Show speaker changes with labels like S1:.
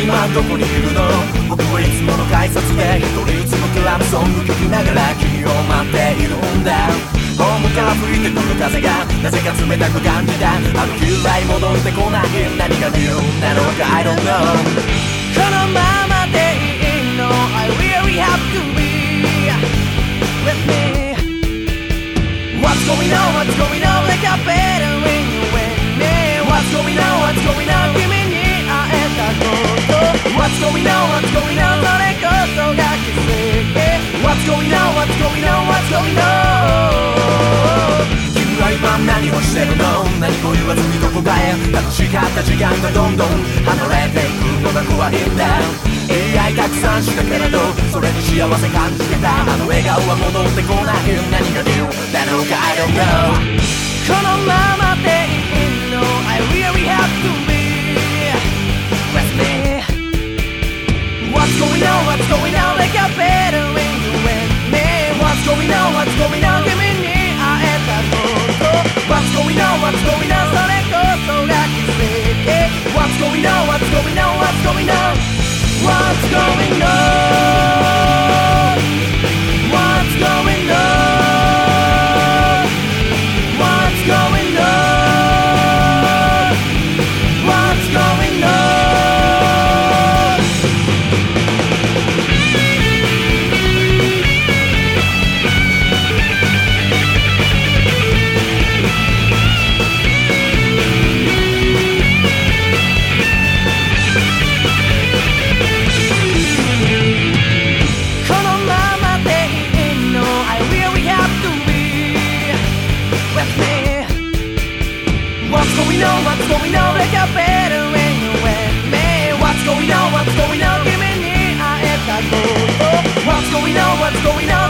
S1: 今どこにいるの？僕はいつもの改札で一人うつむくラブソング聴きながら君を待っているんだ。ホームから吹いてくる風がなぜか冷たく感じた。あの日以来戻ってこない何が理由なのか I don't know。 このままでいいの？ I really have to be with me。 What's going on? What's going on? Like a better when you with me。 What's going on? What's going on? 君に会えたこと。 What's going on? What's going on? それこそが奇跡。 What's going on? What's going on? What's going on？ 君は今何をしてるの？何も言わずにどこかへ。楽しかった時間がどんどん離れていくのが怖いんだ。いい愛たくさんしたけれどそれに幸せ感じてた。あの笑顔は戻ってこない何が理由なのか I don't know。 このままでいいの？ I really have to be with me。 What's going on? What's going on? Like a better when you with me。 What's going on? What's going on? 君に会えたこと。 What's going on? What's going on? それこそが奇跡。 What's going on? What's going on? What's going on?What's going on? What's going on? What's going on? What's going on? 君に会えたこと。 What's going on? What's going on?